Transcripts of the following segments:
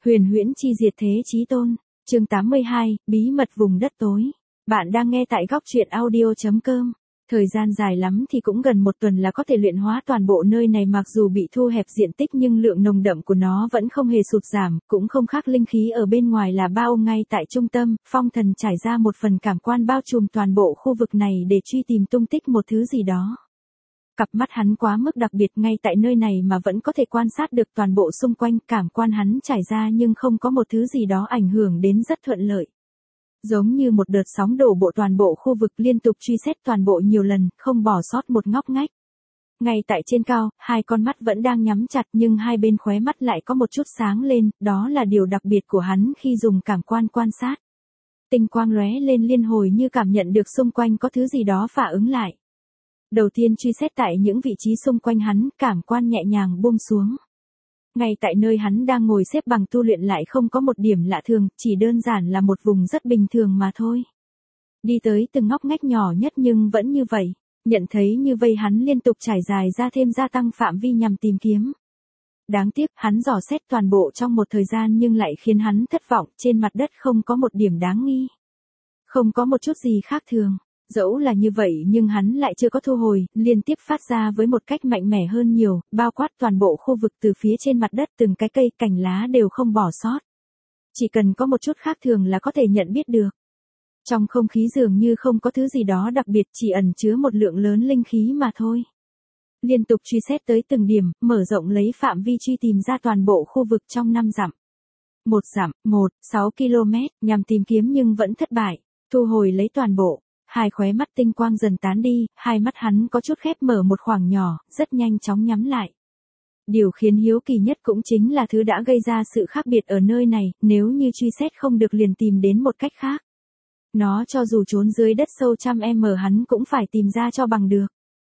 Huyền huyễn chi diệt thế chí tôn. Chương 82, bí mật vùng đất tối. Bạn đang nghe tại góc truyện audio.com. Thời gian dài lắm thì cũng gần một tuần là có thể luyện hóa toàn bộ nơi này, mặc dù bị thu hẹp diện tích nhưng lượng nồng đậm của nó vẫn không hề sụt giảm, cũng không khác linh khí ở bên ngoài là bao. Ngay tại trung tâm, Phong Thần trải ra một phần cảm quan bao trùm toàn bộ khu vực này để truy tìm tung tích một thứ gì đó. Cặp mắt hắn quá mức đặc biệt, ngay tại nơi này mà vẫn có thể quan sát được toàn bộ xung quanh. Cảm quan hắn trải ra nhưng không có một thứ gì đó ảnh hưởng đến, rất thuận lợi. Giống như một đợt sóng đổ bộ toàn bộ khu vực, liên tục truy xét toàn bộ nhiều lần, không bỏ sót một ngóc ngách. Ngay tại trên cao, hai con mắt vẫn đang nhắm chặt nhưng hai bên khóe mắt lại có một chút sáng lên, đó là điều đặc biệt của hắn khi dùng cảm quan quan sát. Tinh quang lóe lên liên hồi như cảm nhận được xung quanh có thứ gì đó phản ứng lại. Đầu tiên truy xét tại những vị trí xung quanh hắn, cảm quan nhẹ nhàng buông xuống. Ngay tại nơi hắn đang ngồi xếp bằng tu luyện lại không có một điểm lạ thường, chỉ đơn giản là một vùng rất bình thường mà thôi. Đi tới từng ngóc ngách nhỏ nhất nhưng vẫn như vậy. Nhận thấy như vậy hắn liên tục trải dài ra thêm, gia tăng phạm vi nhằm tìm kiếm. Đáng tiếc, hắn dò xét toàn bộ trong một thời gian nhưng lại khiến hắn thất vọng, trên mặt đất không có một điểm đáng nghi. Không có một chút gì khác thường. Dẫu là như vậy nhưng hắn lại chưa có thu hồi, liên tiếp phát ra với một cách mạnh mẽ hơn nhiều, bao quát toàn bộ khu vực từ phía trên mặt đất, từng cái cây, cành lá đều không bỏ sót. Chỉ cần có một chút khác thường là có thể nhận biết được. Trong không khí dường như không có thứ gì đó đặc biệt, chỉ ẩn chứa một lượng lớn linh khí mà thôi. Liên tục truy xét tới từng điểm, mở rộng lấy phạm vi truy tìm ra toàn bộ khu vực trong 5 dặm. 6 km, nhằm tìm kiếm nhưng vẫn thất bại, thu hồi lấy toàn bộ. Hai khóe mắt tinh quang dần tán đi, hai mắt hắn có chút khép mở một khoảng nhỏ, rất nhanh chóng nhắm lại. Điều khiến hiếu kỳ nhất cũng chính là thứ đã gây ra sự khác biệt ở nơi này, nếu như truy xét không được liền tìm đến một cách khác. Nó cho dù trốn dưới đất sâu trăm m hắn cũng phải tìm ra cho bằng được.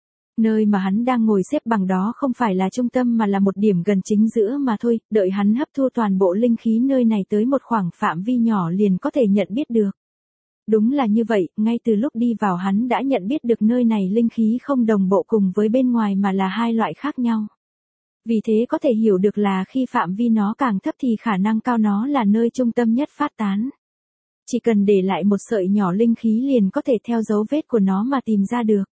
Nơi mà hắn đang ngồi xếp bằng đó không phải là trung tâm mà là một điểm gần chính giữa mà thôi, đợi hắn hấp thu toàn bộ linh khí nơi này tới một khoảng phạm vi nhỏ liền có thể nhận biết được. Đúng là như vậy, ngay từ lúc đi vào hắn đã nhận biết được nơi này linh khí không đồng bộ cùng với bên ngoài mà là hai loại khác nhau. Vì thế có thể hiểu được là khi phạm vi nó càng thấp thì khả năng cao nó là nơi trung tâm nhất phát tán. Chỉ cần để lại một sợi nhỏ linh khí liền có thể theo dấu vết của nó mà tìm ra được.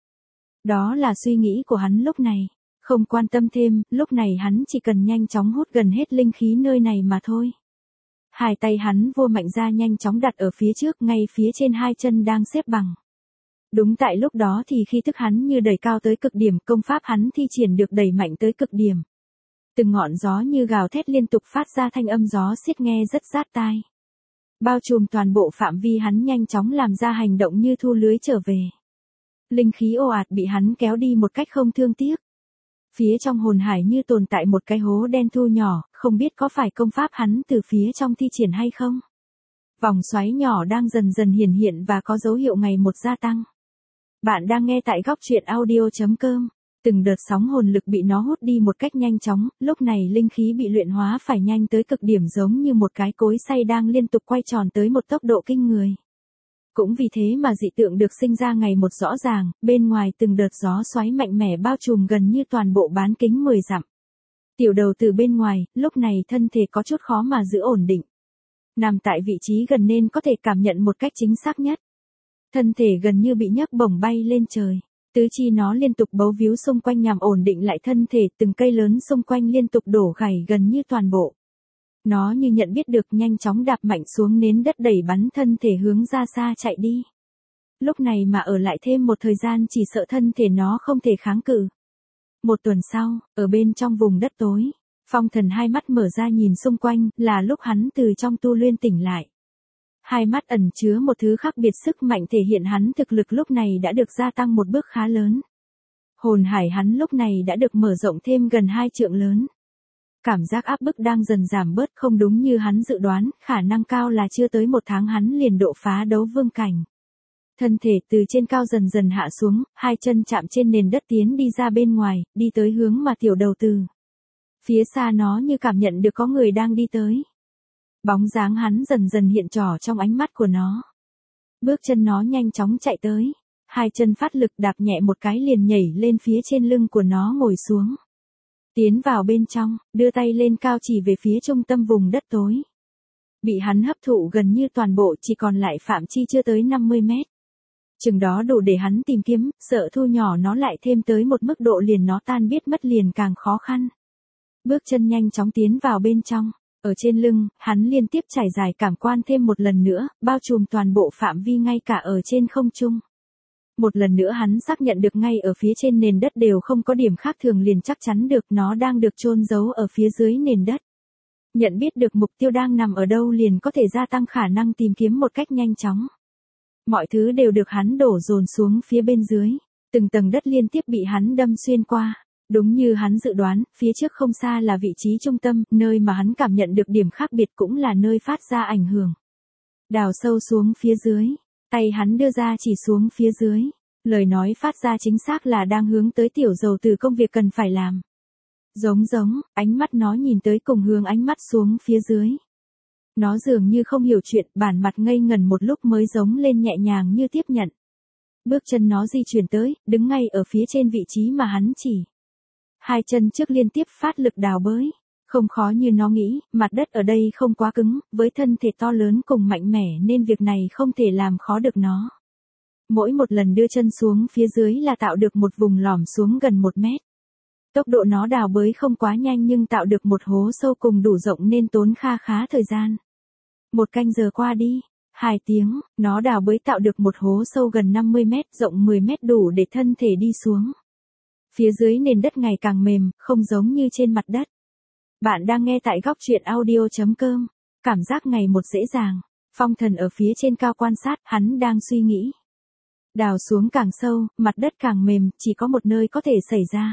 Đó là suy nghĩ của hắn lúc này. Không quan tâm thêm, lúc này hắn chỉ cần nhanh chóng hút gần hết linh khí nơi này mà thôi. Hai tay hắn vua mạnh ra nhanh chóng đặt ở phía trước, ngay phía trên hai chân đang xếp bằng. Đúng tại lúc đó thì khi thức hắn như đẩy cao tới cực điểm, công pháp hắn thi triển được đẩy mạnh tới cực điểm. Từng ngọn gió như gào thét liên tục phát ra thanh âm gió xiết nghe rất rát tai. Bao trùm toàn bộ phạm vi hắn nhanh chóng làm ra hành động như thu lưới trở về. Linh khí ồ ạt bị hắn kéo đi một cách không thương tiếc. Phía trong hồn hải như tồn tại một cái hố đen thu nhỏ, không biết có phải công pháp hắn từ phía trong thi triển hay không. Vòng xoáy nhỏ đang dần dần hiển hiện và có dấu hiệu ngày một gia tăng. Bạn đang nghe tại góc truyện audio.com. Từng đợt sóng hồn lực bị nó hút đi một cách nhanh chóng, lúc này linh khí bị luyện hóa phải nhanh tới cực điểm, giống như một cái cối xay đang liên tục quay tròn tới một tốc độ kinh người. Cũng vì thế mà dị tượng được sinh ra ngày một rõ ràng, bên ngoài từng đợt gió xoáy mạnh mẽ bao trùm gần như toàn bộ bán kính 10 dặm. Tiểu đầu từ bên ngoài, lúc này thân thể có chút khó mà giữ ổn định. Nằm tại vị trí gần nên có thể cảm nhận một cách chính xác nhất. Thân thể gần như bị nhấc bổng bay lên trời. Tứ chi nó liên tục bấu víu xung quanh nhằm ổn định lại thân thể, từng cây lớn xung quanh liên tục đổ gãy gần như toàn bộ. Nó như nhận biết được, nhanh chóng đạp mạnh xuống nến đất đẩy bắn thân thể hướng ra xa chạy đi. Lúc này mà ở lại thêm một thời gian chỉ sợ thân thể nó không thể kháng cự. Một tuần sau, ở bên trong vùng đất tối, Phong Thần hai mắt mở ra nhìn xung quanh, là lúc hắn từ trong tu luyện tỉnh lại. Hai mắt ẩn chứa một thứ khác biệt, sức mạnh thể hiện hắn thực lực lúc này đã được gia tăng một bước khá lớn. Hồn hải hắn lúc này đã được mở rộng thêm gần 2 trượng lớn. Cảm giác áp bức đang dần giảm bớt, không đúng như hắn dự đoán, khả năng cao là chưa tới 1 tháng hắn liền độ phá đấu vương cảnh. Thân thể từ trên cao dần dần hạ xuống, hai chân chạm trên nền đất tiến đi ra bên ngoài, đi tới hướng mà tiểu đầu từ. Phía xa nó như cảm nhận được có người đang đi tới. Bóng dáng hắn dần dần hiện trỏ trong ánh mắt của nó. Bước chân nó nhanh chóng chạy tới. Hai chân phát lực đạp nhẹ một cái liền nhảy lên phía trên lưng của nó ngồi xuống. Tiến vào bên trong, đưa tay lên cao chỉ về phía trung tâm vùng đất tối. Bị hắn hấp thụ gần như toàn bộ, chỉ còn lại phạm chi chưa tới 50 mét. Chừng đó đủ để hắn tìm kiếm, sợ thu nhỏ nó lại thêm tới một mức độ liền nó tan biết mất liền càng khó khăn. Bước chân nhanh chóng tiến vào bên trong. Ở trên lưng, hắn liên tiếp trải dài cảm quan thêm một lần nữa, bao trùm toàn bộ phạm vi ngay cả ở trên không trung. Một lần nữa hắn xác nhận được ngay ở phía trên nền đất đều không có điểm khác thường liền chắc chắn được nó đang được chôn giấu ở phía dưới nền đất. Nhận biết được mục tiêu đang nằm ở đâu liền có thể gia tăng khả năng tìm kiếm một cách nhanh chóng. Mọi thứ đều được hắn đổ dồn xuống phía bên dưới. Từng tầng đất liên tiếp bị hắn đâm xuyên qua. Đúng như hắn dự đoán, phía trước không xa là vị trí trung tâm, nơi mà hắn cảm nhận được điểm khác biệt cũng là nơi phát ra ảnh hưởng. Đào sâu xuống phía dưới, tay hắn đưa ra chỉ xuống phía dưới. Lời nói phát ra chính xác là đang hướng tới tiểu dầu từ công việc cần phải làm. Giống, ánh mắt nó nhìn tới cùng hướng ánh mắt xuống phía dưới. Nó dường như không hiểu chuyện, bản mặt ngây ngần một lúc mới giống lên nhẹ nhàng như tiếp nhận. Bước chân nó di chuyển tới, đứng ngay ở phía trên vị trí mà hắn chỉ. Hai chân trước liên tiếp phát lực đào bới. Không khó như nó nghĩ, mặt đất ở đây không quá cứng, với thân thể to lớn cùng mạnh mẽ nên việc này không thể làm khó được nó. Mỗi một lần đưa chân xuống phía dưới là tạo được một vùng lõm xuống gần 1 mét. Tốc độ nó đào bới không quá nhanh nhưng tạo được một hố sâu cùng đủ rộng nên tốn khá thời gian. 1 canh giờ qua đi, 2 tiếng, nó đào bới tạo được một hố sâu gần 50 mét, rộng 10 mét đủ để thân thể đi xuống. Phía dưới nền đất ngày càng mềm, không giống như trên mặt đất. Bạn đang nghe tại góc truyện audio.com. Cảm giác ngày một dễ dàng. Phong Thần ở phía trên cao quan sát, hắn đang suy nghĩ. Đào xuống càng sâu, mặt đất càng mềm, chỉ có một nơi có thể xảy ra.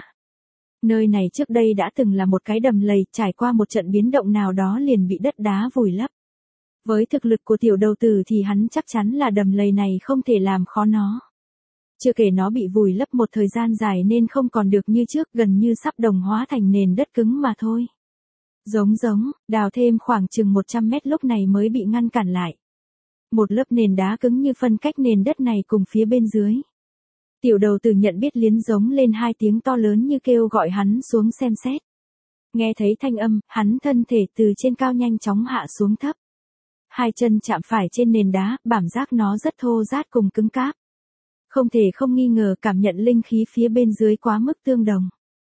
Nơi này trước đây đã từng là một cái đầm lầy, trải qua một trận biến động nào đó liền bị đất đá vùi lấp. Với thực lực của tiểu đầu tử thì hắn chắc chắn là đầm lầy này không thể làm khó nó. Chưa kể nó bị vùi lấp một thời gian dài nên không còn được như trước, gần như sắp đồng hóa thành nền đất cứng mà thôi. Giống, đào thêm khoảng chừng 100 mét lúc này mới bị ngăn cản lại. Một lớp nền đá cứng như phân cách nền đất này cùng phía bên dưới. Tiểu đầu tử nhận biết liến giống lên 2 tiếng to lớn như kêu gọi hắn xuống xem xét. Nghe thấy thanh âm, hắn thân thể từ trên cao nhanh chóng hạ xuống thấp. Hai chân chạm phải trên nền đá, cảm giác nó rất thô rát cùng cứng cáp. Không thể không nghi ngờ cảm nhận linh khí phía bên dưới quá mức tương đồng.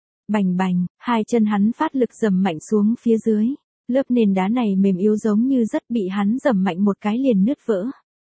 Bành, hai chân hắn phát lực dầm mạnh xuống phía dưới. Lớp nền đá này mềm yếu giống như rất bị hắn dầm mạnh một cái liền nứt vỡ.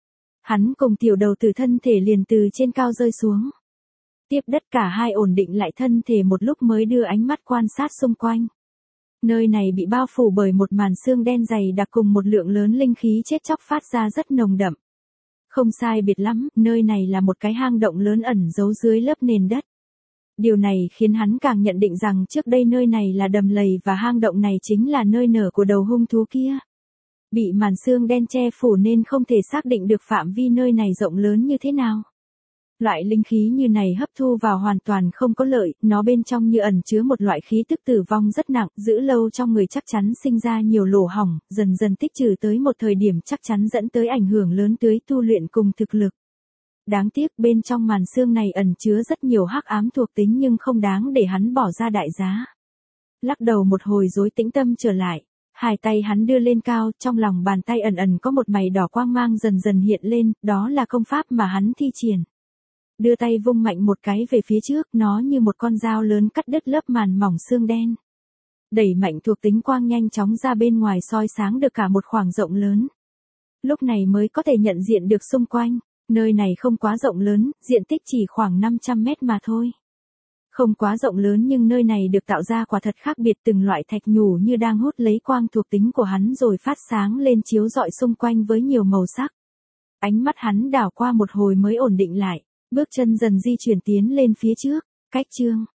Hắn cùng tiểu đầu tử thân thể liền từ trên cao rơi xuống. Tiếp đất cả hai ổn định lại thân thể một lúc mới đưa ánh mắt quan sát xung quanh. Nơi này bị bao phủ bởi một màn xương đen dày đặc cùng một lượng lớn linh khí chết chóc phát ra rất nồng đậm. Không sai biệt lắm, nơi này là một cái hang động lớn ẩn giấu dưới lớp nền đất. Điều này khiến hắn càng nhận định rằng trước đây nơi này là đầm lầy và hang động này chính là nơi nở của đầu hung thú kia. Bị màn xương đen che phủ nên không thể xác định được phạm vi nơi này rộng lớn như thế nào. Loại linh khí như này hấp thu vào hoàn toàn không có lợi, nó bên trong như ẩn chứa một loại khí tức tử vong rất nặng, giữ lâu trong người chắc chắn sinh ra nhiều lỗ hổng, dần dần tích trữ tới một thời điểm chắc chắn dẫn tới ảnh hưởng lớn tới tu luyện cùng thực lực. Đáng tiếc bên trong màn xương này ẩn chứa rất nhiều hắc ám thuộc tính nhưng không đáng để hắn bỏ ra đại giá. Lắc đầu một hồi rồi tĩnh tâm trở lại. Hai tay hắn đưa lên cao, trong lòng bàn tay ẩn có một mày đỏ quang mang dần dần hiện lên, đó là công pháp mà hắn thi triển. Đưa tay vung mạnh một cái về phía trước, nó như một con dao lớn cắt đứt lớp màn mỏng xương đen. Đẩy mạnh thuộc tính quang nhanh chóng ra bên ngoài soi sáng được cả một khoảng rộng lớn. Lúc này mới có thể nhận diện được xung quanh, nơi này không quá rộng lớn, diện tích chỉ khoảng 500 mét mà thôi. Không quá rộng lớn nhưng nơi này được tạo ra quả thật khác biệt, từng loại thạch nhũ như đang hút lấy quang thuộc tính của hắn rồi phát sáng lên chiếu rọi xung quanh với nhiều màu sắc. Ánh mắt hắn đảo qua một hồi mới ổn định lại, bước chân dần di chuyển tiến lên phía trước, cách chương.